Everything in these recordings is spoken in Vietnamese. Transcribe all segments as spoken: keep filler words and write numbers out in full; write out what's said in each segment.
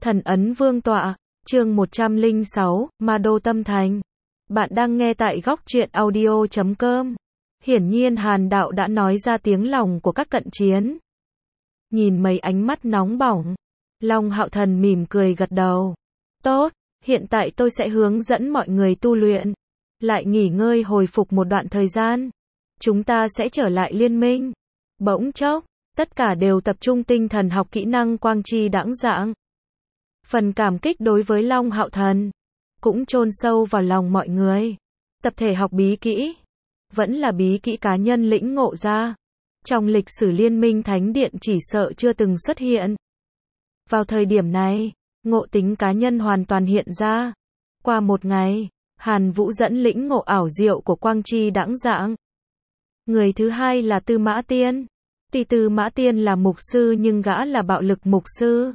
Thần ấn vương tọa, chương một trăm lẻ sáu, Ma Đô Tâm Thành. Bạn đang nghe tại góc truyện audio chấm com. Hiển nhiên Hàn Đạo đã nói ra tiếng lòng của các cận chiến. Nhìn mấy ánh mắt nóng bỏng, Long Hạo Thần mỉm cười gật đầu. Tốt, hiện tại tôi sẽ hướng dẫn mọi người tu luyện. Lại nghỉ ngơi hồi phục một đoạn thời gian. Chúng ta sẽ trở lại liên minh. Bỗng chốc, tất cả đều tập trung tinh thần học kỹ năng quang chi đãng dạng. Phần cảm kích đối với Long Hạo Thần cũng chôn sâu vào lòng mọi người. Tập thể học bí kỹ, vẫn là bí kỹ cá nhân lĩnh ngộ ra. Trong lịch sử Liên minh Thánh Điện chỉ sợ chưa từng xuất hiện. Vào thời điểm này, ngộ tính cá nhân hoàn toàn hiện ra. Qua một ngày, Hàn Vũ dẫn lĩnh ngộ ảo diệu của quang chi đãng dạng. Người thứ hai là Tư Mã Tiên. Tỷ Tư Mã Tiên là mục sư nhưng gã là bạo lực mục sư.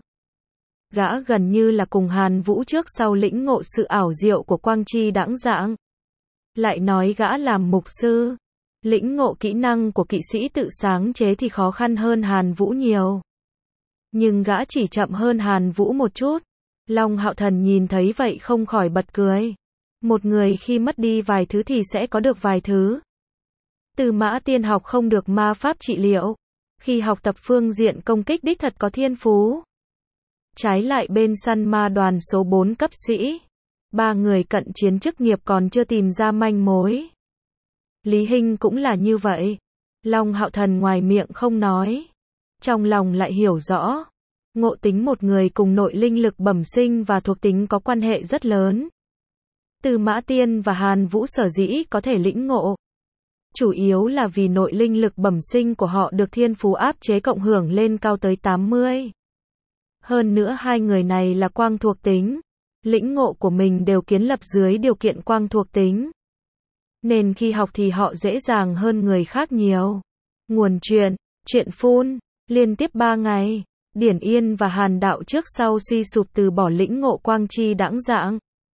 Gã gần như là cùng Hàn Vũ trước sau lĩnh ngộ sự ảo diệu của quang chi đãng dạng. Lại nói gã làm mục sư, lĩnh ngộ kỹ năng của kỵ sĩ tự sáng chế thì khó khăn hơn Hàn Vũ nhiều. Nhưng gã chỉ chậm hơn Hàn Vũ một chút. Long Hạo Thần nhìn thấy vậy không khỏi bật cười. Một người khi mất đi vài thứ thì sẽ có được vài thứ. Tư Mã Tiên học không được ma pháp trị liệu. Khi học tập phương diện công kích đích thật có thiên phú. Trái lại bên săn ma đoàn số bốn cấp sĩ, ba người cận chiến chức nghiệp còn chưa tìm ra manh mối. Lý Hinh cũng là như vậy. Long Hạo Thần ngoài miệng không nói, trong lòng lại hiểu rõ. Ngộ tính một người cùng nội linh lực bẩm sinh và thuộc tính có quan hệ rất lớn. Tư Mã Tiên và Hàn Vũ sở dĩ có thể lĩnh ngộ, chủ yếu là vì nội linh lực bẩm sinh của họ được thiên phú áp chế cộng hưởng lên cao tới tám mươi. Hơn nữa hai người này là quang thuộc tính. Lĩnh ngộ của mình đều kiến lập dưới điều kiện quang thuộc tính. Nên khi học thì họ dễ dàng hơn người khác nhiều. Nguồn truyện, truyện phun, liên tiếp ba ngày, Điển Yên và Hàn Đạo trước sau suy sụp từ bỏ lĩnh ngộ quang chi đãng dạng.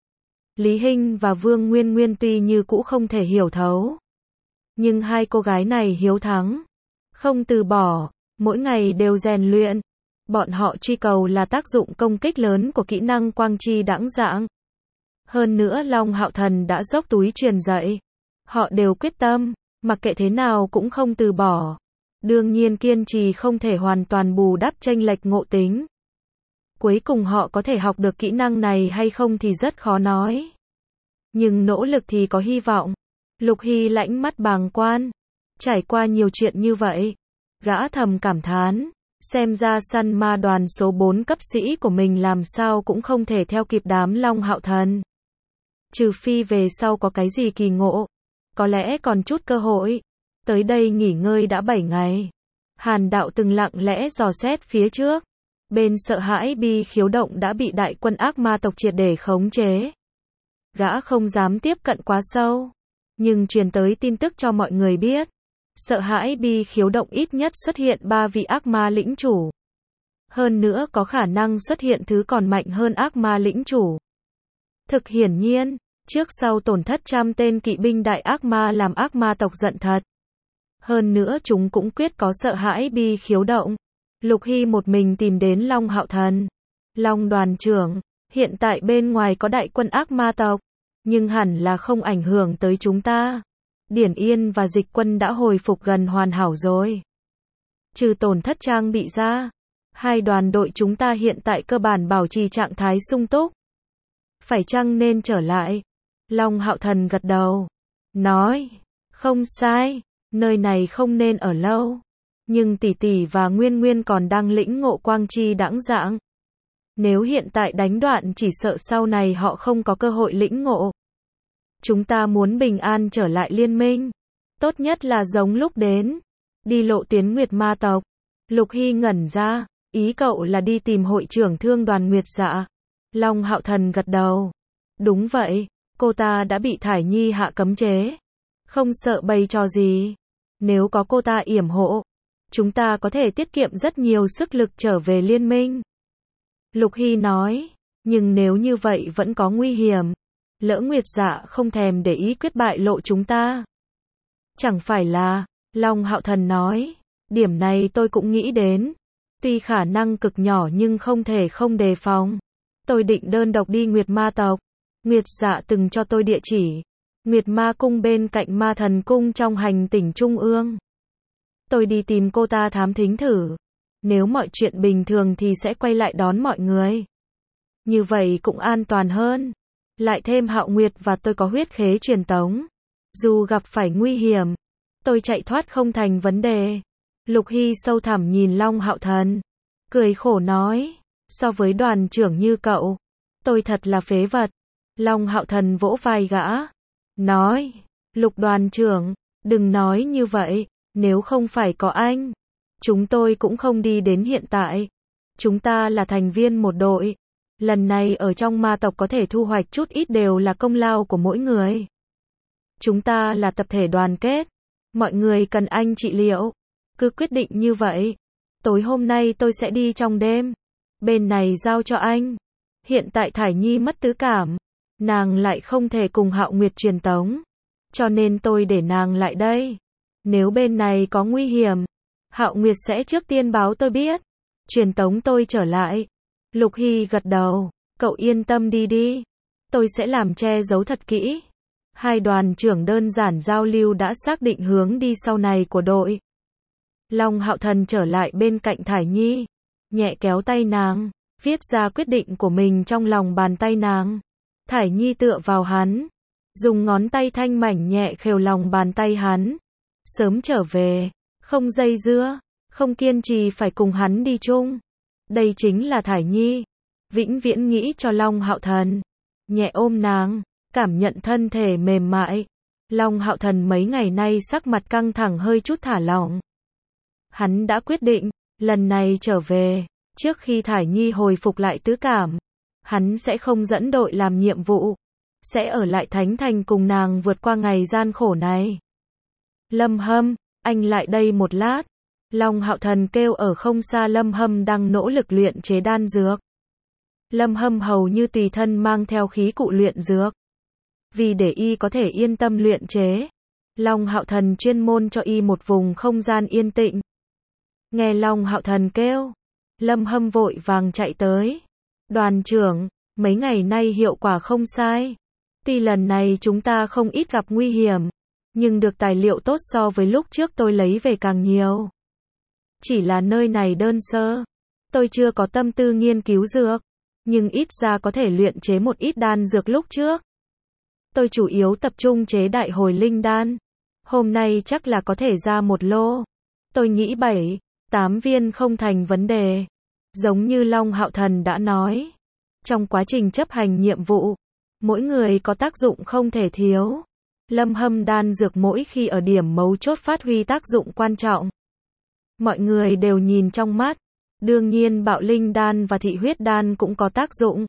Lý Hinh và Vương Nguyên Nguyên tuy như cũ không thể hiểu thấu. Nhưng hai cô gái này hiếu thắng, không từ bỏ, mỗi ngày đều rèn luyện. Bọn họ truy cầu là tác dụng công kích lớn của kỹ năng quang chi đãng dạng. Hơn nữa Long Hạo Thần đã dốc túi truyền dạy. Họ đều quyết tâm, mặc kệ thế nào cũng không từ bỏ. Đương nhiên kiên trì không thể hoàn toàn bù đắp chênh lệch ngộ tính. Cuối cùng họ có thể học được kỹ năng này hay không thì rất khó nói. Nhưng nỗ lực thì có hy vọng. Lục Hy lãnh mắt bàng quan. Trải qua nhiều chuyện như vậy, gã thầm cảm thán. Xem ra săn ma đoàn số bốn cấp sĩ của mình làm sao cũng không thể theo kịp đám Long Hạo Thần. Trừ phi về sau có cái gì kỳ ngộ. Có lẽ còn chút cơ hội. Tới đây nghỉ ngơi đã bảy ngày. Hàn Đạo từng lặng lẽ dò xét phía trước. Bên sợ hãi bi khiếu động đã bị đại quân ác ma tộc triệt để khống chế. Gã không dám tiếp cận quá sâu. Nhưng truyền tới tin tức cho mọi người biết. Sợ hãi bi khiếu động ít nhất xuất hiện ba vị ác ma lĩnh chủ. Hơn nữa có khả năng xuất hiện thứ còn mạnh hơn ác ma lĩnh chủ. Thực hiển nhiên, trước sau tổn thất trăm tên kỵ binh đại ác ma làm ác ma tộc giận thật. Hơn nữa chúng cũng quyết có sợ hãi bi khiếu động. Lục Hy một mình tìm đến Long Hạo Thần. Long đoàn trưởng, hiện tại bên ngoài có đại quân ác ma tộc, nhưng hẳn là không ảnh hưởng tới chúng ta. Điển Yên và Dịch Quân đã hồi phục gần hoàn hảo rồi. Trừ tổn thất trang bị ra, hai đoàn đội chúng ta hiện tại cơ bản bảo trì trạng thái sung túc. Phải chăng nên trở lại? Long Hạo Thần gật đầu. Nói, không sai, nơi này không nên ở lâu. Nhưng tỷ tỷ và Nguyên Nguyên còn đang lĩnh ngộ quang chi đãng dạng. Nếu hiện tại đánh đoạn chỉ sợ sau này họ không có cơ hội lĩnh ngộ. Chúng ta muốn bình an trở lại liên minh. Tốt nhất là giống lúc đến. Đi lộ tuyến Nguyệt Ma tộc. Lục Hy ngẩn ra. Ý cậu là đi tìm hội trưởng thương đoàn Nguyệt Dạ. Long Hạo Thần gật đầu. Đúng vậy. Cô ta đã bị Thải Nhi hạ cấm chế. Không sợ bày trò gì. Nếu có cô ta yểm hộ, chúng ta có thể tiết kiệm rất nhiều sức lực trở về liên minh. Lục Hy nói. Nhưng nếu như vậy vẫn có nguy hiểm. Lỡ Nguyệt Dạ không thèm để ý quyết bại lộ chúng ta. Chẳng phải là, Long Hạo Thần nói, điểm này tôi cũng nghĩ đến. Tuy khả năng cực nhỏ nhưng không thể không đề phòng. Tôi định đơn độc đi Nguyệt Ma tộc. Nguyệt Dạ từng cho tôi địa chỉ. Nguyệt Ma cung bên cạnh Ma Thần cung trong hành tỉnh Trung ương. Tôi đi tìm cô ta thám thính thử. Nếu mọi chuyện bình thường thì sẽ quay lại đón mọi người. Như vậy cũng an toàn hơn. Lại thêm Hạo Nguyệt và tôi có huyết khế truyền tống. Dù gặp phải nguy hiểm, tôi chạy thoát không thành vấn đề. Lục Hy sâu thẳm nhìn Long Hạo Thần. Cười khổ nói. So với đoàn trưởng như cậu, tôi thật là phế vật. Long Hạo Thần vỗ vai gã. Nói. Lục đoàn trưởng, đừng nói như vậy. Nếu không phải có anh, chúng tôi cũng không đi đến hiện tại. Chúng ta là thành viên một đội. Lần này ở trong ma tộc có thể thu hoạch chút ít đều là công lao của mỗi người. Chúng ta là tập thể đoàn kết. Mọi người cần anh trị liệu. Cứ quyết định như vậy. Tối hôm nay tôi sẽ đi trong đêm. Bên này giao cho anh. Hiện tại Thải Nhi mất tứ cảm. Nàng lại không thể cùng Hạo Nguyệt truyền tống. Cho nên tôi để nàng lại đây. Nếu bên này có nguy hiểm, Hạo Nguyệt sẽ trước tiên báo tôi biết. Truyền tống tôi trở lại. Lục Hy gật đầu. Cậu yên tâm đi đi. Tôi sẽ làm che giấu thật kỹ. Hai đoàn trưởng đơn giản giao lưu đã xác định hướng đi sau này của đội. Long Hạo Thần trở lại bên cạnh Thải Nhi. Nhẹ kéo tay nàng. Viết ra quyết định của mình trong lòng bàn tay nàng. Thải Nhi tựa vào hắn. Dùng ngón tay thanh mảnh nhẹ khều lòng bàn tay hắn. Sớm trở về. Không dây dưa. Không kiên trì phải cùng hắn đi chung. Đây chính là Thải Nhi. Vĩnh viễn nghĩ cho Long Hạo Thần. Nhẹ ôm nàng. Cảm nhận thân thể mềm mại. Long Hạo Thần mấy ngày nay sắc mặt căng thẳng hơi chút thả lỏng. Hắn đã quyết định. Lần này trở về. Trước khi Thải Nhi hồi phục lại tứ cảm. Hắn sẽ không dẫn đội làm nhiệm vụ. Sẽ ở lại Thánh Thành cùng nàng vượt qua ngày gian khổ này. Lâm Hâm, anh lại đây một lát. Long Hạo Thần kêu ở không xa Lâm Hâm đang nỗ lực luyện chế đan dược. Lâm Hâm hầu như tùy thân mang theo khí cụ luyện dược. Vì để y có thể yên tâm luyện chế, Long Hạo Thần chuyên môn cho y một vùng không gian yên tĩnh. Nghe Long Hạo Thần kêu, Lâm Hâm vội vàng chạy tới. Đoàn trưởng, mấy ngày nay hiệu quả không sai. Tuy lần này chúng ta không ít gặp nguy hiểm, nhưng được tài liệu tốt so với lúc trước tôi lấy về càng nhiều. Chỉ là nơi này đơn sơ. Tôi chưa có tâm tư nghiên cứu dược, nhưng ít ra có thể luyện chế một ít đan dược lúc trước. Tôi chủ yếu tập trung chế đại hồi linh đan. Hôm nay chắc là có thể ra một lô. Tôi nghĩ bảy, tám viên không thành vấn đề. Giống như Long Hạo Thần đã nói. Trong quá trình chấp hành nhiệm vụ, mỗi người có tác dụng không thể thiếu. Lâm Hâm đan dược mỗi khi ở điểm mấu chốt phát huy tác dụng quan trọng. Mọi người đều nhìn trong mắt. Đương nhiên bạo linh đan và thị huyết đan cũng có tác dụng.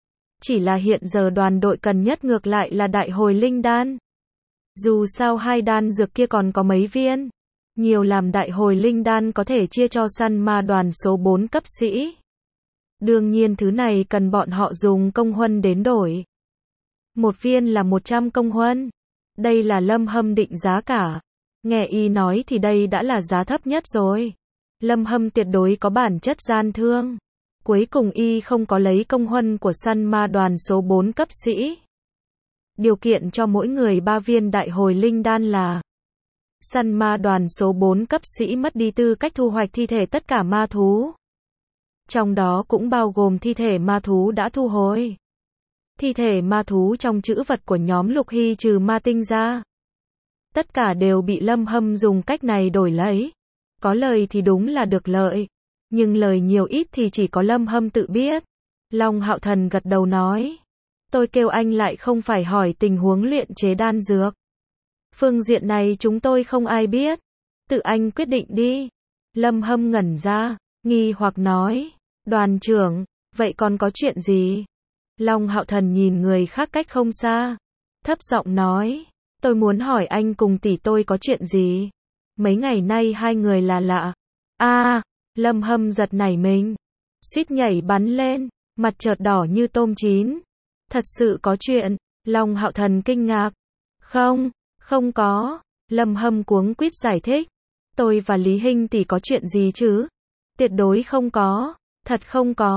Chỉ là hiện giờ đoàn đội cần nhất ngược lại là đại hồi linh đan. Dù sao hai đan dược kia còn có mấy viên. Nhiều làm đại hồi linh đan có thể chia cho săn ma đoàn số bốn cấp sĩ. Đương nhiên thứ này cần bọn họ dùng công huân đến đổi. Một viên là một trăm công huân. Đây là Lâm Hâm định giá cả. Nghe y nói thì đây đã là giá thấp nhất rồi. Lâm Hâm tuyệt đối có bản chất gian thương. Cuối cùng y không có lấy công huân của săn ma đoàn số bốn cấp sĩ. Điều kiện cho mỗi người ba viên đại hồi linh đan là săn ma đoàn số bốn cấp sĩ mất đi tư cách thu hoạch thi thể tất cả ma thú. Trong đó cũng bao gồm thi thể ma thú đã thu hồi. Thi thể ma thú trong trữ vật của nhóm Lục Hy trừ ma tinh ra. Tất cả đều bị Lâm Hâm dùng cách này đổi lấy. Có lời thì đúng là được lợi. Nhưng lời nhiều ít thì chỉ có Lâm Hâm tự biết. Long Hạo Thần gật đầu nói. Tôi kêu anh lại không phải hỏi tình huống luyện chế đan dược. Phương diện này chúng tôi không ai biết. Tự anh quyết định đi. Lâm Hâm ngẩn ra, nghi hoặc nói. Đoàn trưởng, vậy còn có chuyện gì? Long Hạo Thần nhìn người khác cách không xa. Thấp giọng nói. Tôi muốn hỏi anh cùng tỷ tôi có chuyện gì? Mấy ngày nay hai người là lạ. A, à, Lâm Hâm giật nảy mình. Suýt nhảy bắn lên, mặt chợt đỏ như tôm chín. Thật sự có chuyện. Long Hạo Thần kinh ngạc. Không, không có. Lâm Hâm cuống quýt giải thích. Tôi và Lý Hinh tỷ có chuyện gì chứ? Tuyệt đối không có. Thật không có.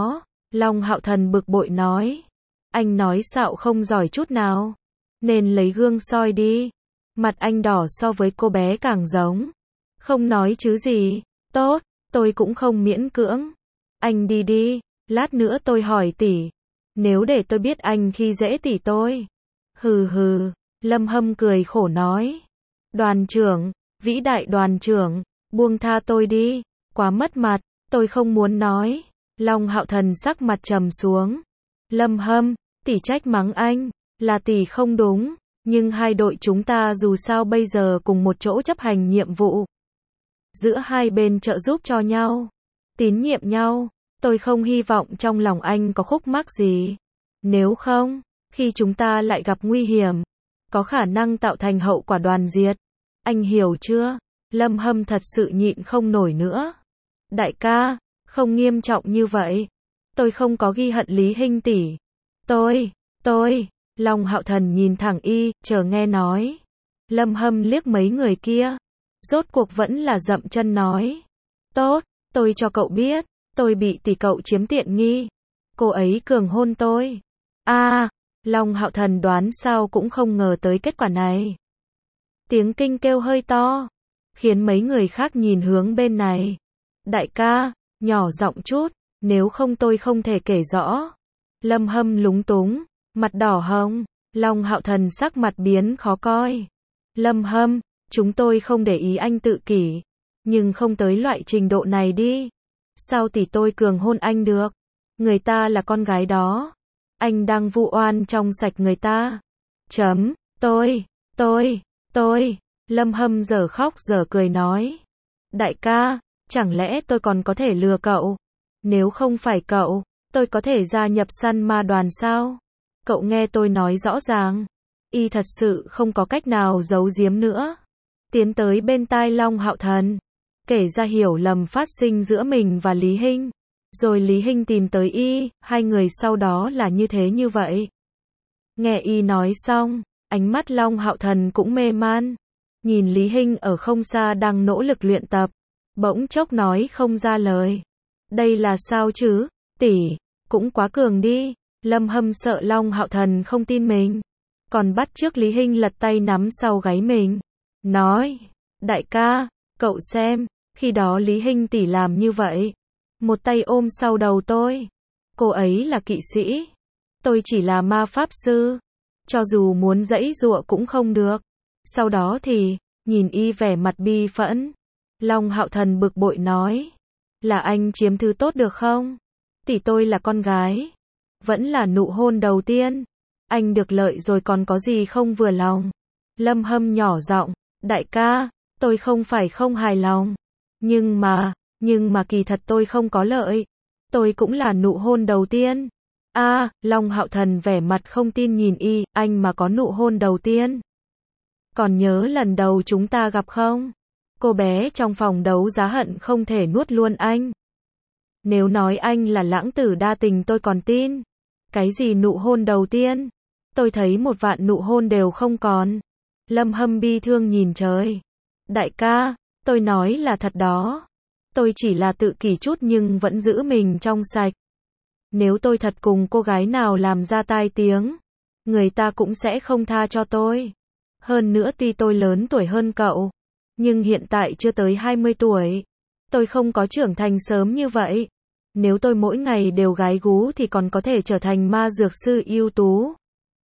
Long Hạo Thần bực bội nói. Anh nói xạo không giỏi chút nào. Nên lấy gương soi đi. Mặt anh đỏ so với cô bé càng giống. Không nói chứ gì. Tốt, tôi cũng không miễn cưỡng. Anh đi đi, lát nữa tôi hỏi tỷ. Nếu để tôi biết anh khi dễ tỷ tôi. Hừ hừ, Lâm Hâm cười khổ nói. Đoàn trưởng, vĩ đại đoàn trưởng, buông tha tôi đi, quá mất mặt, tôi không muốn nói. Long Hạo Thần sắc mặt trầm xuống. Lâm Hâm, tỷ trách mắng anh, là tỷ không đúng, nhưng hai đội chúng ta dù sao bây giờ cùng một chỗ chấp hành nhiệm vụ. Giữa hai bên trợ giúp cho nhau, tín nhiệm nhau, tôi không hy vọng trong lòng anh có khúc mắc gì. Nếu không, khi chúng ta lại gặp nguy hiểm, có khả năng tạo thành hậu quả đoàn diệt. Anh hiểu chưa? Lâm Hâm thật sự nhịn không nổi nữa. Đại ca, không nghiêm trọng như vậy. Tôi không có ghi hận Lý Hinh tỷ. Tôi, tôi, Long Hạo Thần nhìn thẳng y, chờ nghe nói. Lâm Hâm liếc mấy người kia. Rốt cuộc vẫn là dậm chân nói. Tốt, tôi cho cậu biết, tôi bị tỷ cậu chiếm tiện nghi. Cô ấy cường hôn tôi. A, à, Long Hạo Thần đoán sao cũng không ngờ tới kết quả này. Tiếng kinh kêu hơi to, khiến mấy người khác nhìn hướng bên này. Đại ca, nhỏ giọng chút, nếu không tôi không thể kể rõ. Lâm Hâm lúng túng, mặt đỏ hồng, Long Hạo Thần sắc mặt biến khó coi. Lâm Hâm, chúng tôi không để ý anh tự kỷ, nhưng không tới loại trình độ này đi. Sao tỷ tôi cường hôn anh được? Người ta là con gái đó. Anh đang vu oan trong sạch người ta. Chấm, tôi, tôi, tôi, Lâm Hâm giờ khóc giờ cười nói. Đại ca, chẳng lẽ tôi còn có thể lừa cậu? Nếu không phải cậu, tôi có thể gia nhập săn ma đoàn sao? Cậu nghe tôi nói rõ ràng. Y thật sự không có cách nào giấu giếm nữa. Tiến tới bên tai Long Hạo Thần, kể ra hiểu lầm phát sinh giữa mình và Lý Hinh. Rồi Lý Hinh tìm tới y, hai người sau đó là như thế như vậy. Nghe y nói xong, ánh mắt Long Hạo Thần cũng mê man. Nhìn Lý Hinh ở không xa đang nỗ lực luyện tập, bỗng chốc nói không ra lời. Đây là sao chứ? Tỷ, cũng quá cường đi. Lâm Hâm sợ Long Hạo Thần không tin mình, còn bắt chước Lý Hinh lật tay nắm sau gáy mình. Nói, đại ca, cậu xem, khi đó Lý Hinh tỷ làm như vậy. Một tay ôm sau đầu tôi. Cô ấy là kỵ sĩ. Tôi chỉ là ma pháp sư. Cho dù muốn giãy giụa cũng không được. Sau đó thì, nhìn y vẻ mặt bi phẫn. Long Hạo Thần bực bội nói. Là anh chiếm thứ tốt được không? Tỷ tôi là con gái. Vẫn là nụ hôn đầu tiên. Anh được lợi rồi còn có gì không vừa lòng? Lâm Hâm nhỏ giọng. Đại ca, tôi không phải không hài lòng. Nhưng mà, nhưng mà kỳ thật tôi không có lợi. Tôi cũng là nụ hôn đầu tiên. A, à, Long Hạo Thần vẻ mặt không tin nhìn y, anh mà có nụ hôn đầu tiên. Còn nhớ lần đầu chúng ta gặp không? Cô bé trong phòng đấu giá hận không thể nuốt luôn anh. Nếu nói anh là lãng tử đa tình tôi còn tin. Cái gì nụ hôn đầu tiên? Tôi thấy một vạn nụ hôn đều không còn. Lâm Hâm bi thương nhìn trời. Đại ca, tôi nói là thật đó. Tôi chỉ là tự kỷ chút nhưng vẫn giữ mình trong sạch. Nếu tôi thật cùng cô gái nào làm ra tai tiếng, người ta cũng sẽ không tha cho tôi. Hơn nữa tuy tôi lớn tuổi hơn cậu, nhưng hiện tại chưa tới hai mươi tuổi. Tôi không có trưởng thành sớm như vậy. Nếu tôi mỗi ngày đều gái gú thì còn có thể trở thành ma dược sư ưu tú.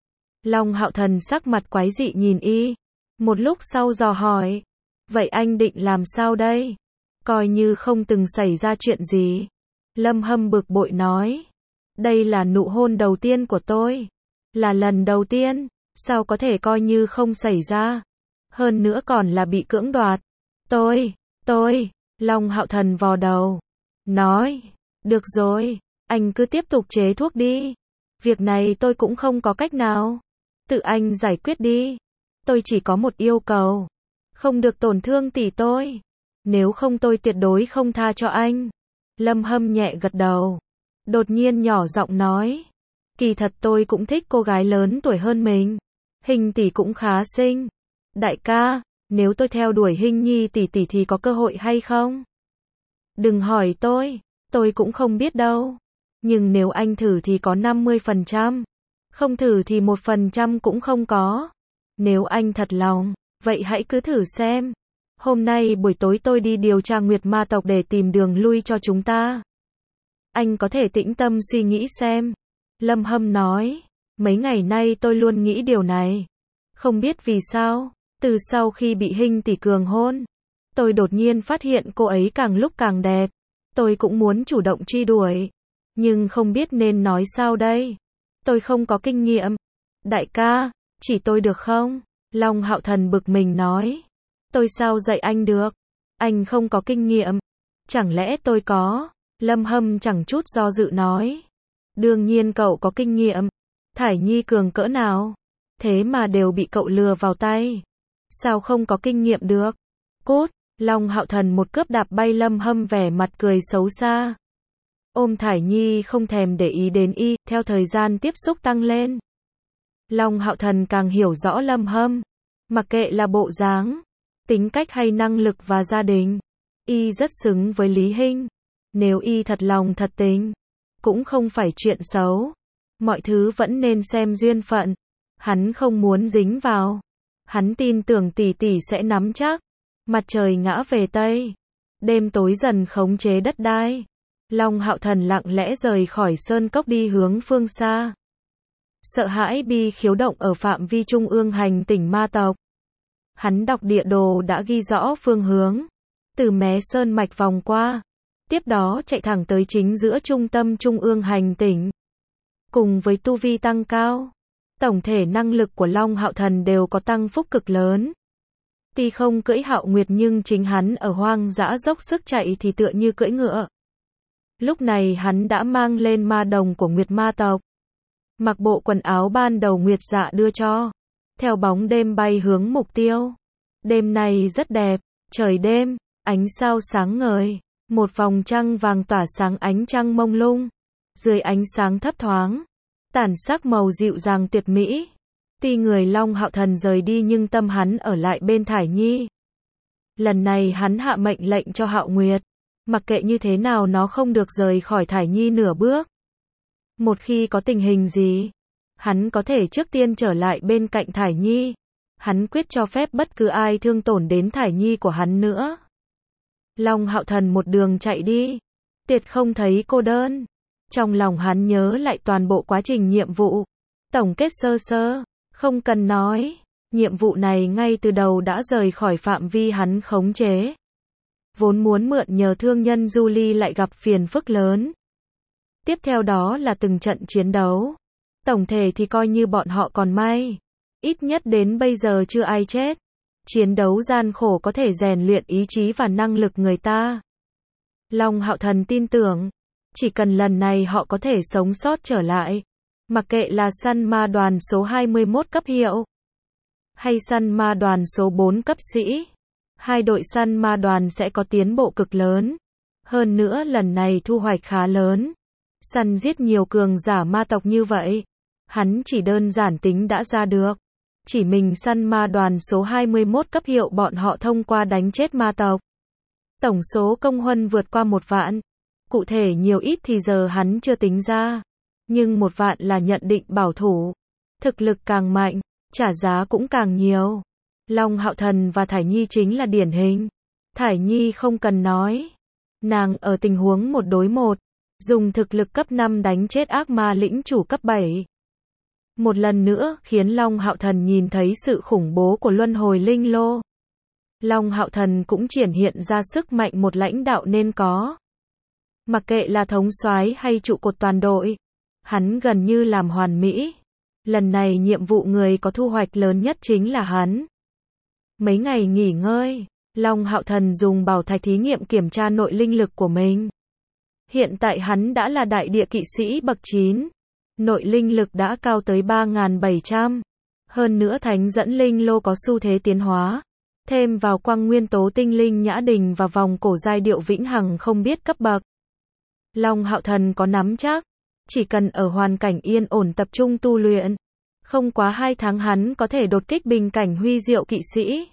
Long Hạo Thần sắc mặt quái dị nhìn y. Một lúc sau dò hỏi. Vậy anh định làm sao đây? Coi như không từng xảy ra chuyện gì. Lâm Hâm bực bội nói. Đây là nụ hôn đầu tiên của tôi. Là lần đầu tiên. Sao có thể coi như không xảy ra? Hơn nữa còn là bị cưỡng đoạt. Tôi, tôi, Long Hạo Thần vò đầu. Nói. Được rồi, anh cứ tiếp tục chế thuốc đi. Việc này tôi cũng không có cách nào. Tự anh giải quyết đi. Tôi chỉ có một yêu cầu. Không được tổn thương tỷ tôi. Nếu không tôi tuyệt đối không tha cho anh. Lâm Hâm nhẹ gật đầu. Đột nhiên nhỏ giọng nói. Kỳ thật tôi cũng thích cô gái lớn tuổi hơn mình. Hình tỷ cũng khá xinh. Đại ca, nếu tôi theo đuổi Hình Nhi tỷ tỷ thì có cơ hội hay không? Đừng hỏi tôi. Tôi cũng không biết đâu. Nhưng nếu anh thử thì có năm mươi phần trăm. Không thử thì một phần trăm cũng không có. Nếu anh thật lòng, vậy hãy cứ thử xem. Hôm nay buổi tối tôi đi điều tra Nguyệt Ma tộc để tìm đường lui cho chúng ta. Anh có thể tĩnh tâm suy nghĩ xem. Lâm Hâm nói. Mấy ngày nay tôi luôn nghĩ điều này. Không biết vì sao, từ sau khi bị Hinh tỷ cường hôn, tôi đột nhiên phát hiện cô ấy càng lúc càng đẹp. Tôi cũng muốn chủ động truy đuổi. Nhưng không biết nên nói sao đây. Tôi không có kinh nghiệm. Đại ca, chỉ tôi được không? Long Hạo Thần bực mình nói. Tôi sao dạy anh được? Anh không có kinh nghiệm. Chẳng lẽ tôi có? Lâm Hâm chẳng chút do dự nói. Đương nhiên cậu có kinh nghiệm. Thải Nhi cường cỡ nào? Thế mà đều bị cậu lừa vào tay. Sao không có kinh nghiệm được? Cút! Long Hạo Thần một cước đạp bay Lâm Hâm vẻ mặt cười xấu xa. Ôm Thải Nhi không thèm để ý đến y, theo thời gian tiếp xúc tăng lên. Long Hạo Thần càng hiểu rõ Lâm Hâm. Mặc kệ là bộ dáng, tính cách hay năng lực và gia đình, y rất xứng với Lý Hinh. Nếu y thật lòng thật tình, cũng không phải chuyện xấu. Mọi thứ vẫn nên xem duyên phận. Hắn không muốn dính vào. Hắn tin tưởng tỷ tỷ sẽ nắm chắc. Mặt trời ngã về Tây. Đêm tối dần khống chế đất đai. Long Hạo Thần lặng lẽ rời khỏi sơn cốc đi hướng phương xa. Sợ hãi bi khiếu động ở phạm vi trung ương hành tỉnh ma tộc. Hắn đọc địa đồ đã ghi rõ phương hướng. Từ mé sơn mạch vòng qua. Tiếp đó chạy thẳng tới chính giữa trung tâm trung ương hành tỉnh. Cùng với tu vi tăng cao, tổng thể năng lực của Long Hạo Thần đều có tăng phúc cực lớn. Tuy không cưỡi Hạo Nguyệt nhưng chính hắn ở hoang dã dốc sức chạy thì tựa như cưỡi ngựa. Lúc này hắn đã mang lên ma đồng của Nguyệt Ma tộc. Mặc bộ quần áo ban đầu Nguyệt Dạ đưa cho. Theo bóng đêm bay hướng mục tiêu. Đêm này rất đẹp, trời đêm, ánh sao sáng ngời. Một vòng trăng vàng tỏa sáng ánh trăng mông lung. Dưới ánh sáng thấp thoáng, tản sắc màu dịu dàng tuyệt mỹ. Tuy người Long Hạo Thần rời đi nhưng tâm hắn ở lại bên Thải Nhi. Lần này hắn hạ mệnh lệnh cho Hạo Nguyệt. Mặc kệ như thế nào nó không được rời khỏi Thải Nhi nửa bước. Một khi có tình hình gì, hắn có thể trước tiên trở lại bên cạnh Thải Nhi. Hắn quyết cho phép bất cứ ai thương tổn đến Thải Nhi của hắn nữa. Long Hạo Thần một đường chạy đi. Tuyệt không thấy cô đơn. Trong lòng hắn nhớ lại toàn bộ quá trình nhiệm vụ. Tổng kết sơ sơ. Không cần nói. Nhiệm vụ này ngay từ đầu đã rời khỏi phạm vi hắn khống chế. Vốn muốn mượn nhờ thương nhân Julie lại gặp phiền phức lớn. Tiếp theo đó là từng trận chiến đấu. Tổng thể thì coi như bọn họ còn may. Ít nhất đến bây giờ chưa ai chết. Chiến đấu gian khổ có thể rèn luyện ý chí và năng lực người ta. Long Hạo Thần tin tưởng. Chỉ cần lần này họ có thể sống sót trở lại. Mặc kệ là săn ma đoàn số hai mươi mốt cấp hiệu. Hay săn ma đoàn số bốn cấp sĩ. Hai đội săn ma đoàn sẽ có tiến bộ cực lớn. Hơn nữa lần này thu hoạch khá lớn. Săn giết nhiều cường giả ma tộc như vậy. Hắn chỉ đơn giản tính đã ra được. Chỉ mình săn ma đoàn số hai mươi mốt cấp hiệu bọn họ thông qua đánh chết ma tộc. Tổng số công huân vượt qua một vạn. Cụ thể nhiều ít thì giờ hắn chưa tính ra. Nhưng một vạn là nhận định bảo thủ. Thực lực càng mạnh, trả giá cũng càng nhiều. Long Hạo Thần và Thải Nhi chính là điển hình. Thải Nhi không cần nói. Nàng ở tình huống một đối một. Dùng thực lực cấp năm đánh chết ác ma lĩnh chủ cấp bảy. Một lần nữa khiến Long Hạo Thần nhìn thấy sự khủng bố của luân hồi linh lô. Long Hạo Thần cũng triển hiện ra sức mạnh một lãnh đạo nên có. Mặc kệ là thống soái hay trụ cột toàn đội, hắn gần như làm hoàn mỹ. Lần này nhiệm vụ người có thu hoạch lớn nhất chính là hắn. Mấy ngày nghỉ ngơi, Long Hạo Thần dùng bảo thạch thí nghiệm kiểm tra nội linh lực của mình. Hiện tại hắn đã là đại địa kỵ sĩ bậc chín. Nội linh lực đã cao tới ba nghìn bảy trăm. Hơn nữa thánh dẫn linh lô có xu thế tiến hóa. Thêm vào quang nguyên tố tinh linh nhã đình và vòng cổ giai điệu vĩnh hằng không biết cấp bậc. Long Hạo Thần có nắm chắc. Chỉ cần ở hoàn cảnh yên ổn tập trung tu luyện. Không quá hai tháng hắn có thể đột kích bình cảnh huy diệu kỵ sĩ.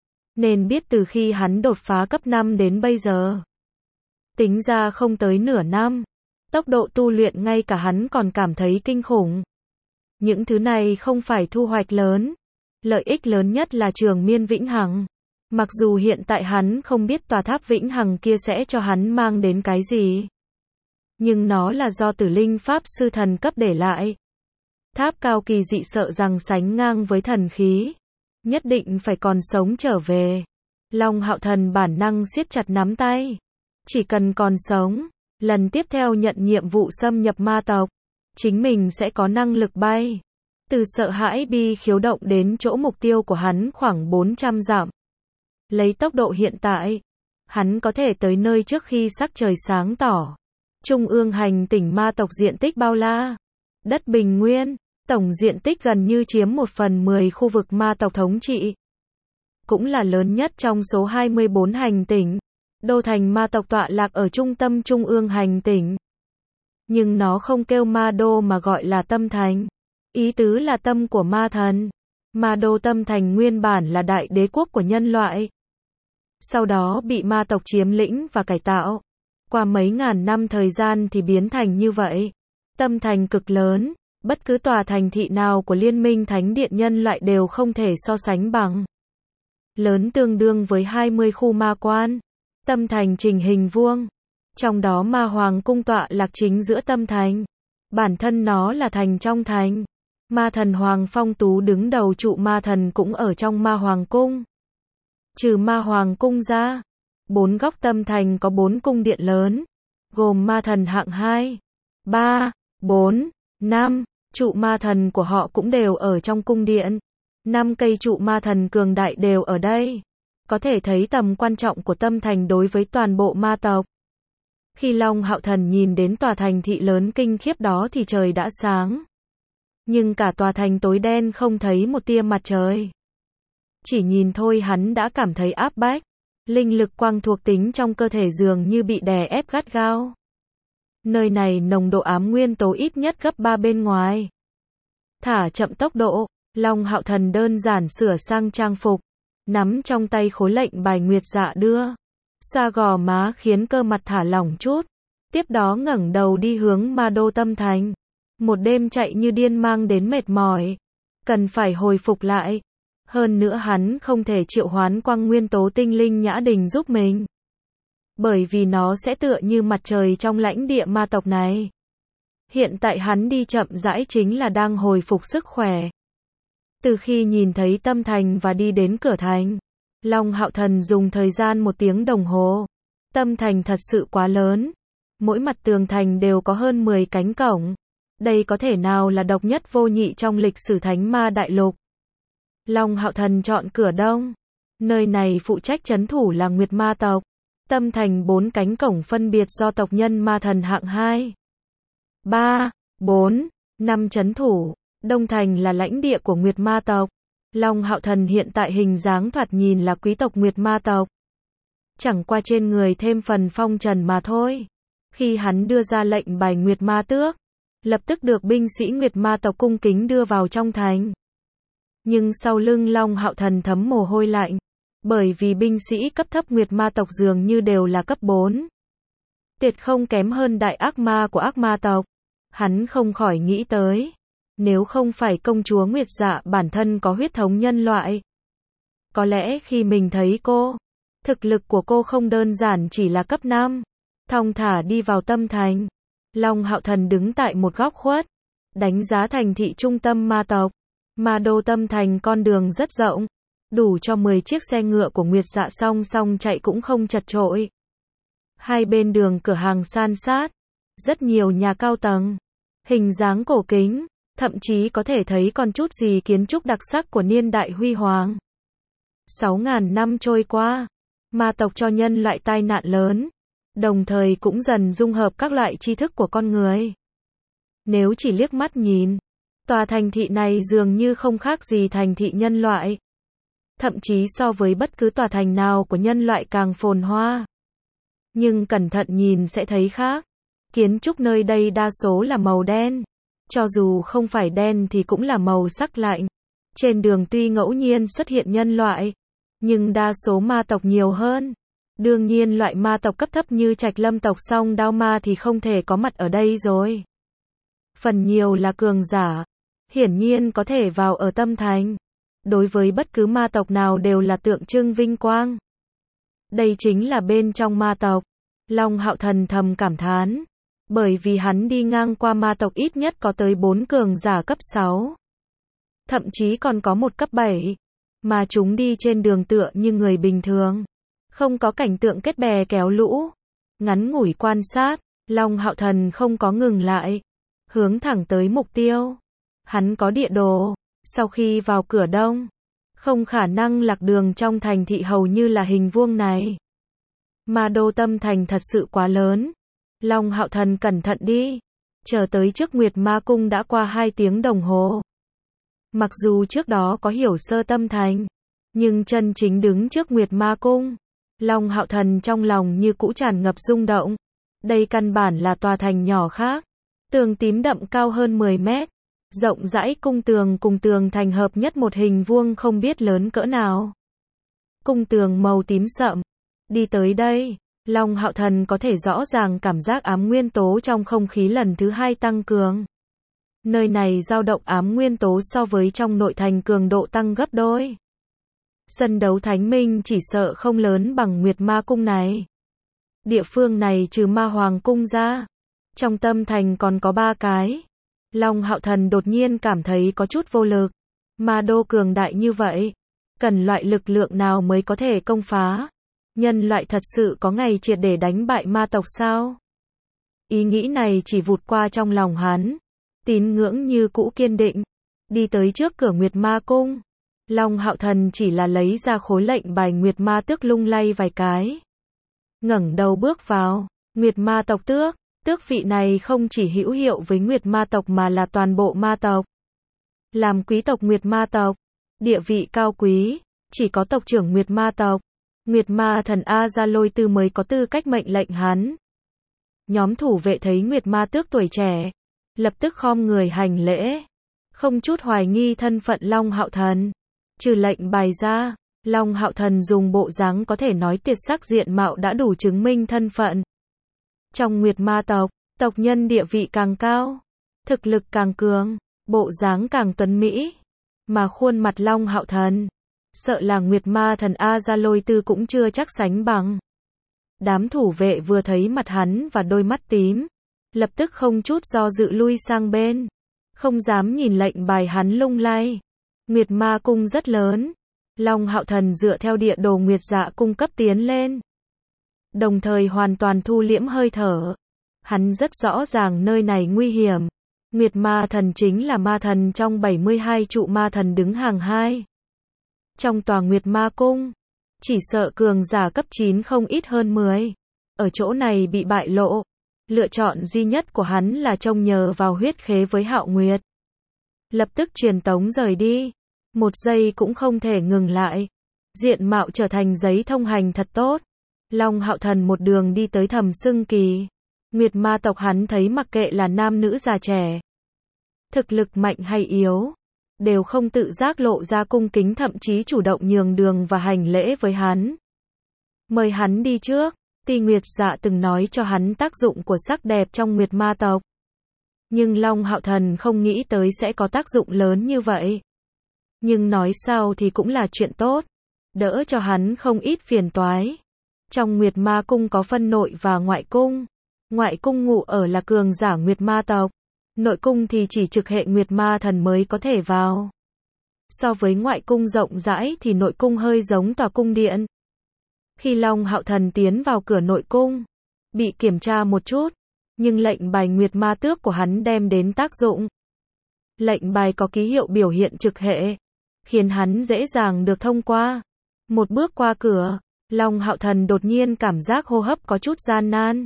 Nên biết từ khi hắn đột phá cấp năm đến bây giờ. Tính ra không tới nửa năm. Tốc độ tu luyện ngay cả hắn còn cảm thấy kinh khủng. Những thứ này không phải thu hoạch lớn. Lợi ích lớn nhất là trường miên vĩnh hằng. Mặc dù hiện tại hắn không biết tòa tháp vĩnh hằng kia sẽ cho hắn mang đến cái gì. Nhưng nó là do Tử Linh Pháp Sư thần cấp để lại. Tháp cao kỳ dị sợ rằng sánh ngang với thần khí. Nhất định phải còn sống trở về. Long Hạo Thần bản năng siết chặt nắm tay. Chỉ cần còn sống, lần tiếp theo nhận nhiệm vụ xâm nhập ma tộc, chính mình sẽ có năng lực bay. Từ sợ hãi bi khiếu động đến chỗ mục tiêu của hắn khoảng bốn trăm dặm. Lấy tốc độ hiện tại, hắn có thể tới nơi trước khi sắc trời sáng tỏ. Trung ương hành tỉnh ma tộc diện tích bao la? Đất bình nguyên, tổng diện tích gần như chiếm một phần mười khu vực ma tộc thống trị. Cũng là lớn nhất trong số hai mươi bốn hành tỉnh. Đô thành ma tộc tọa lạc ở trung tâm trung ương hành tỉnh. Nhưng nó không kêu ma đô mà gọi là tâm thành. Ý tứ là tâm của ma thần. Ma đô tâm thành nguyên bản là đại đế quốc của nhân loại. Sau đó bị ma tộc chiếm lĩnh và cải tạo. Qua mấy ngàn năm thời gian thì biến thành như vậy. Tâm thành cực lớn, bất cứ tòa thành thị nào của Liên minh Thánh điện nhân loại đều không thể so sánh bằng. Lớn tương đương với hai mươi khu ma quan. Tâm thành trình hình vuông. Trong đó ma hoàng cung tọa lạc chính giữa tâm thành. Bản thân nó là thành trong thành. Ma thần Hoàng Phong Tú đứng đầu trụ ma thần cũng ở trong ma hoàng cung. Trừ ma hoàng cung ra, bốn góc tâm thành có bốn cung điện lớn, gồm ma thần hạng hai, ba, bốn, năm, trụ ma thần của họ cũng đều ở trong cung điện. Năm cây trụ ma thần cường đại đều ở đây. Có thể thấy tầm quan trọng của tâm thành đối với toàn bộ ma tộc. Khi Long Hạo Thần nhìn đến tòa thành thị lớn kinh khiếp đó thì trời đã sáng. Nhưng cả tòa thành tối đen không thấy một tia mặt trời. Chỉ nhìn thôi hắn đã cảm thấy áp bách. Linh lực quang thuộc tính trong cơ thể dường như bị đè ép gắt gao. Nơi này nồng độ ám nguyên tố ít nhất gấp ba bên ngoài. Thả chậm tốc độ, Long Hạo Thần đơn giản sửa sang trang phục. Nắm trong tay khối lệnh bài nguyệt dạ đưa. Xoa gò má khiến cơ mặt thả lỏng chút. Tiếp đó ngẩng đầu đi hướng ma đô tâm thành. Một đêm chạy như điên mang đến mệt mỏi. Cần phải hồi phục lại. Hơn nữa hắn không thể triệu hoán quang nguyên tố tinh linh nhã đình giúp mình. Bởi vì nó sẽ tựa như mặt trời trong lãnh địa ma tộc này. Hiện tại hắn đi chậm rãi chính là đang hồi phục sức khỏe. Từ khi nhìn thấy tâm thành và đi đến cửa thành, Long Hạo Thần dùng thời gian một tiếng đồng hồ. Tâm thành thật sự quá lớn. Mỗi mặt tường thành đều có hơn mười cánh cổng. Đây có thể nào là độc nhất vô nhị trong lịch sử Thánh Ma Đại Lục. Long Hạo Thần chọn cửa đông. Nơi này phụ trách trấn thủ là Nguyệt Ma tộc. Tâm thành bốn cánh cổng phân biệt do tộc nhân ma thần hạng hai, ba, bốn, năm trấn thủ. Đông thành là lãnh địa của Nguyệt Ma tộc. Long Hạo Thần hiện tại hình dáng thoạt nhìn là quý tộc Nguyệt Ma tộc. Chẳng qua trên người thêm phần phong trần mà thôi. Khi hắn đưa ra lệnh bài Nguyệt Ma tước, lập tức được binh sĩ Nguyệt Ma tộc cung kính đưa vào trong thành. Nhưng sau lưng Long Hạo Thần thấm mồ hôi lạnh. Bởi vì binh sĩ cấp thấp Nguyệt Ma tộc dường như đều là cấp bốn. Tuyệt không kém hơn đại ác ma của ác ma tộc. Hắn không khỏi nghĩ tới. Nếu không phải công chúa Nguyệt Dạ bản thân có huyết thống nhân loại. Có lẽ khi mình thấy cô, thực lực của cô không đơn giản chỉ là cấp năm. Thong thả đi vào tâm thành. Long Hạo Thần đứng tại một góc khuất. Đánh giá thành thị trung tâm ma tộc. Ma đô tâm thành con đường rất rộng. Đủ cho mười chiếc xe ngựa của Nguyệt Dạ song song chạy cũng không chật chội. Hai bên đường cửa hàng san sát. Rất nhiều nhà cao tầng. Hình dáng cổ kính. Thậm chí có thể thấy còn chút gì kiến trúc đặc sắc của niên đại huy hoàng. Sáu ngàn năm trôi qua. Ma tộc cho nhân loại tai nạn lớn. Đồng thời cũng dần dung hợp các loại tri thức của con người. Nếu chỉ liếc mắt nhìn, tòa thành thị này dường như không khác gì thành thị nhân loại. Thậm chí so với bất cứ tòa thành nào của nhân loại càng phồn hoa. Nhưng cẩn thận nhìn sẽ thấy khác. Kiến trúc nơi đây đa số là màu đen. Cho dù không phải đen thì cũng là màu sắc lạnh. Trên đường tuy ngẫu nhiên xuất hiện nhân loại, nhưng đa số ma tộc nhiều hơn. Đương nhiên loại ma tộc cấp thấp như Trạch Lâm tộc Song Đao Ma thì không thể có mặt ở đây rồi. Phần nhiều là cường giả, hiển nhiên có thể vào ở tâm thành. Đối với bất cứ ma tộc nào đều là tượng trưng vinh quang. Đây chính là bên trong ma tộc. Long Hạo Thần thầm cảm thán. Bởi vì hắn đi ngang qua ma tộc ít nhất có tới bốn cường giả cấp sáu. Thậm chí còn có một cấp bảy. Mà chúng đi trên đường tựa như người bình thường. Không có cảnh tượng kết bè kéo lũ. Ngắn ngủi quan sát, Long Hạo Thần không có ngừng lại. Hướng thẳng tới mục tiêu. Hắn có địa đồ. Sau khi vào cửa đông, không khả năng lạc đường trong thành thị hầu như là hình vuông này. Ma đô tâm thành thật sự quá lớn. Long Hạo Thần cẩn thận đi. Chờ tới trước Nguyệt Ma Cung đã qua hai tiếng đồng hồ. Mặc dù trước đó có hiểu sơ tâm thành, nhưng chân chính đứng trước Nguyệt Ma Cung, Long Hạo Thần trong lòng như cũ tràn ngập rung động. Đây căn bản là tòa thành nhỏ khác. Tường tím đậm cao hơn mười mét. Rộng rãi cung tường cùng tường thành hợp nhất một hình vuông không biết lớn cỡ nào. Cung tường màu tím sậm. Đi tới đây, Long Hạo Thần có thể rõ ràng cảm giác ám nguyên tố trong không khí lần thứ hai tăng cường. Nơi này dao động ám nguyên tố so với trong nội thành cường độ tăng gấp đôi. Sân đấu Thánh Minh chỉ sợ không lớn bằng Nguyệt Ma Cung này. Địa phương này trừ Ma Hoàng Cung ra, trong tâm thành còn có ba cái. Long Hạo Thần đột nhiên cảm thấy có chút vô lực. Ma đô cường đại như vậy, cần loại lực lượng nào mới có thể công phá? Nhân loại thật sự có ngày triệt để đánh bại ma tộc sao? Ý nghĩ này chỉ vụt qua trong lòng hắn. Tín ngưỡng như cũ kiên định. Đi tới trước cửa Nguyệt Ma Cung. Long Hạo Thần chỉ là lấy ra khối lệnh bài Nguyệt Ma Tước lung lay vài cái. Ngẩng đầu bước vào. Nguyệt Ma tộc tước. Tước vị này không chỉ hữu hiệu với Nguyệt Ma tộc mà là toàn bộ ma tộc. Làm quý tộc Nguyệt Ma tộc, địa vị cao quý, chỉ có tộc trưởng Nguyệt Ma tộc, Nguyệt Ma thần A Gia Lôi Tư mới có tư cách mệnh lệnh hắn. Nhóm thủ vệ thấy Nguyệt Ma Tước tuổi trẻ, lập tức khom người hành lễ, không chút hoài nghi thân phận Long Hạo Thần. Trừ lệnh bài ra, Long Hạo Thần dùng bộ dáng có thể nói tuyệt sắc diện mạo đã đủ chứng minh thân phận. Trong Nguyệt Ma tộc, tộc nhân địa vị càng cao, thực lực càng cường, bộ dáng càng tuấn mỹ, mà khuôn mặt Long Hạo Thần, sợ là Nguyệt Ma thần A Gia Lôi Tư cũng chưa chắc sánh bằng. Đám thủ vệ vừa thấy mặt hắn và đôi mắt tím, lập tức không chút do dự lui sang bên, không dám nhìn lệnh bài hắn lung lay. Nguyệt Ma Cung rất lớn, Long Hạo Thần dựa theo địa đồ Nguyệt Dạ cung cấp tiến lên, đồng thời hoàn toàn thu liễm hơi thở. Hắn rất rõ ràng nơi này nguy hiểm. Nguyệt Ma thần chính là ma thần trong bảy mươi hai trụ ma thần đứng hàng hai. Trong tòa Nguyệt Ma Cung, chỉ sợ cường giả cấp chín không ít hơn mười. Ở chỗ này bị bại lộ, lựa chọn duy nhất của hắn là trông nhờ vào huyết khế với Hạo Nguyệt. Lập tức truyền tống rời đi, một giây cũng không thể ngừng lại. Diện mạo trở thành giấy thông hành thật tốt. Long Hạo Thần một đường đi tới Thầm Sưng Kỳ. Nguyệt Ma tộc hắn thấy mặc kệ là nam nữ già trẻ, thực lực mạnh hay yếu, đều không tự giác lộ ra cung kính, thậm chí chủ động nhường đường và hành lễ với hắn. Mời hắn đi trước. Ti Nguyệt Dạ từng nói cho hắn tác dụng của sắc đẹp trong Nguyệt Ma tộc. Nhưng Long Hạo Thần không nghĩ tới sẽ có tác dụng lớn như vậy. Nhưng nói sao thì cũng là chuyện tốt, đỡ cho hắn không ít phiền toái. Trong Nguyệt Ma Cung có phân nội và ngoại cung. Ngoại cung ngụ ở là cường giả Nguyệt Ma tộc. Nội cung thì chỉ trực hệ Nguyệt Ma thần mới có thể vào. So với ngoại cung rộng rãi thì nội cung hơi giống tòa cung điện. Khi Long Hạo Thần tiến vào cửa nội cung, bị kiểm tra một chút, nhưng lệnh bài Nguyệt Ma Tước của hắn đem đến tác dụng. Lệnh bài có ký hiệu biểu hiện trực hệ, khiến hắn dễ dàng được thông qua. Một bước qua cửa, Long Hạo Thần đột nhiên cảm giác hô hấp có chút gian nan.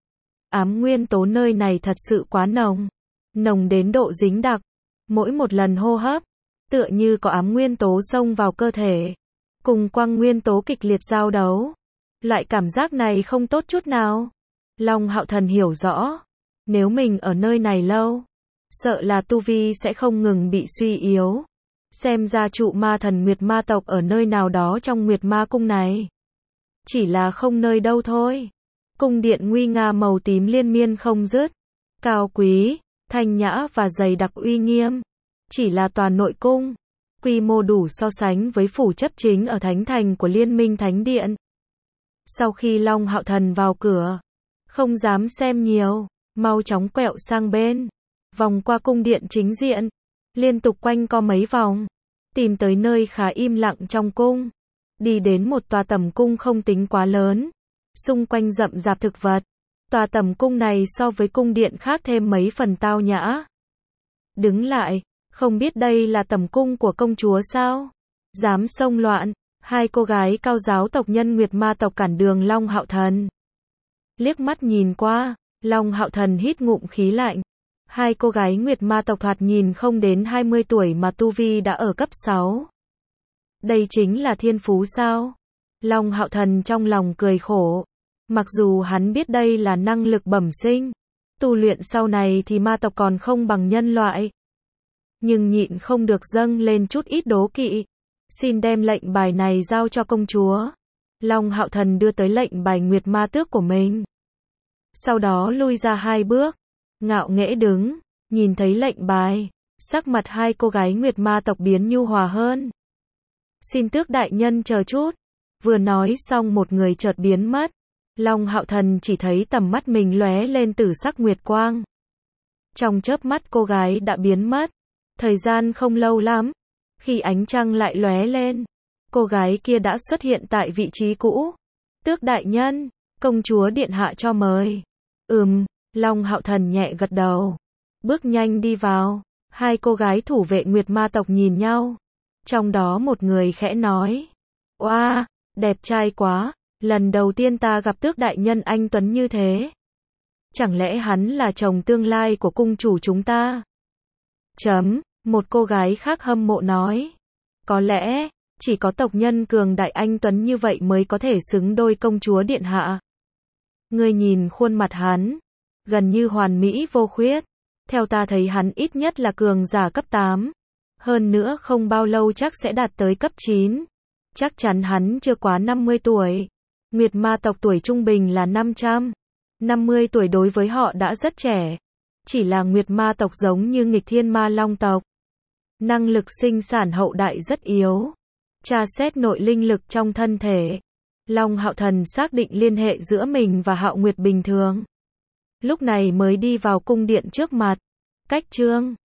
Ám nguyên tố nơi này thật sự quá nồng, nồng đến độ dính đặc. Mỗi một lần hô hấp, tựa như có ám nguyên tố xông vào cơ thể, cùng quang nguyên tố kịch liệt giao đấu. Loại cảm giác này không tốt chút nào. Long Hạo Thần hiểu rõ, nếu mình ở nơi này lâu, sợ là tu vi sẽ không ngừng bị suy yếu. Xem ra trụ ma thần Nguyệt Ma tộc ở nơi nào đó trong Nguyệt Ma Cung này. chỉ là không nơi đâu thôi. Cung điện nguy nga màu tím liên miên không dứt, cao quý, thanh nhã và dày đặc uy nghiêm. Chỉ là tòa nội cung, quy mô đủ so sánh với phủ chấp chính ở thánh thành của Liên minh Thánh Điện. Sau khi Long Hạo Thần vào cửa, không dám xem nhiều, mau chóng quẹo sang bên, vòng qua cung điện chính diện, liên tục quanh co mấy vòng, tìm tới nơi khá im lặng trong cung. Đi đến một tòa tầm cung không tính quá lớn, xung quanh rậm rạp thực vật. Tòa tầm cung này so với cung điện khác thêm mấy phần tao nhã. Đứng lại, không biết đây là tầm cung của công chúa sao? Dám xông loạn, hai cô gái cao giáo tộc nhân Nguyệt Ma tộc cản đường Long Hạo Thần. Liếc mắt nhìn qua, Long Hạo Thần hít ngụm khí lạnh. Hai cô gái Nguyệt Ma tộc thoạt nhìn không đến hai mươi tuổi mà tu vi đã ở cấp sáu. Đây chính là thiên phú sao? Long Hạo Thần trong lòng cười khổ. Mặc dù hắn biết đây là năng lực bẩm sinh, tu luyện sau này thì ma tộc còn không bằng nhân loại. Nhưng nhịn không được dâng lên chút ít đố kỵ. Xin đem lệnh bài này giao cho công chúa. Long Hạo Thần đưa tới lệnh bài Nguyệt Ma Tước của mình. Sau đó lui ra hai bước, ngạo nghễ đứng, nhìn thấy lệnh bài, sắc mặt hai cô gái Nguyệt Ma tộc biến nhu hòa hơn. Xin tước đại nhân chờ chút. Vừa nói xong một người chợt biến mất. Long Hạo Thần chỉ thấy tầm mắt mình lóe lên tử sắc nguyệt quang. Trong chớp mắt cô gái đã biến mất. Thời gian không lâu lắm, khi ánh trăng lại lóe lên, cô gái kia đã xuất hiện tại vị trí cũ. Tước đại nhân, công chúa điện hạ cho mời. Ừm, Long Hạo Thần nhẹ gật đầu, bước nhanh đi vào. Hai cô gái thủ vệ Nguyệt Ma tộc nhìn nhau. Trong đó một người khẽ nói: "Oa, wow, đẹp trai quá, lần đầu tiên ta gặp tước đại nhân anh tuấn như thế. Chẳng lẽ hắn là chồng tương lai của cung chủ chúng ta?" Chấm, một cô gái khác hâm mộ nói: "Có lẽ, chỉ có tộc nhân cường đại anh tuấn như vậy mới có thể xứng đôi công chúa điện hạ. Ngươi nhìn khuôn mặt hắn, gần như hoàn mỹ vô khuyết. Theo ta thấy hắn ít nhất là cường giả cấp tám. Hơn nữa không bao lâu chắc sẽ đạt tới cấp chín. Chắc chắn hắn chưa quá năm mươi tuổi. Nguyệt Ma tộc tuổi trung bình là năm trăm. năm mươi tuổi đối với họ đã rất trẻ. Chỉ là Nguyệt Ma tộc giống như nghịch thiên ma long tộc. Năng lực sinh sản hậu đại rất yếu. Tra xét nội linh lực trong thân thể. Long Hạo Thần xác định liên hệ giữa mình và Hạo Nguyệt bình thường. Lúc này mới đi vào cung điện trước mặt. Cách chương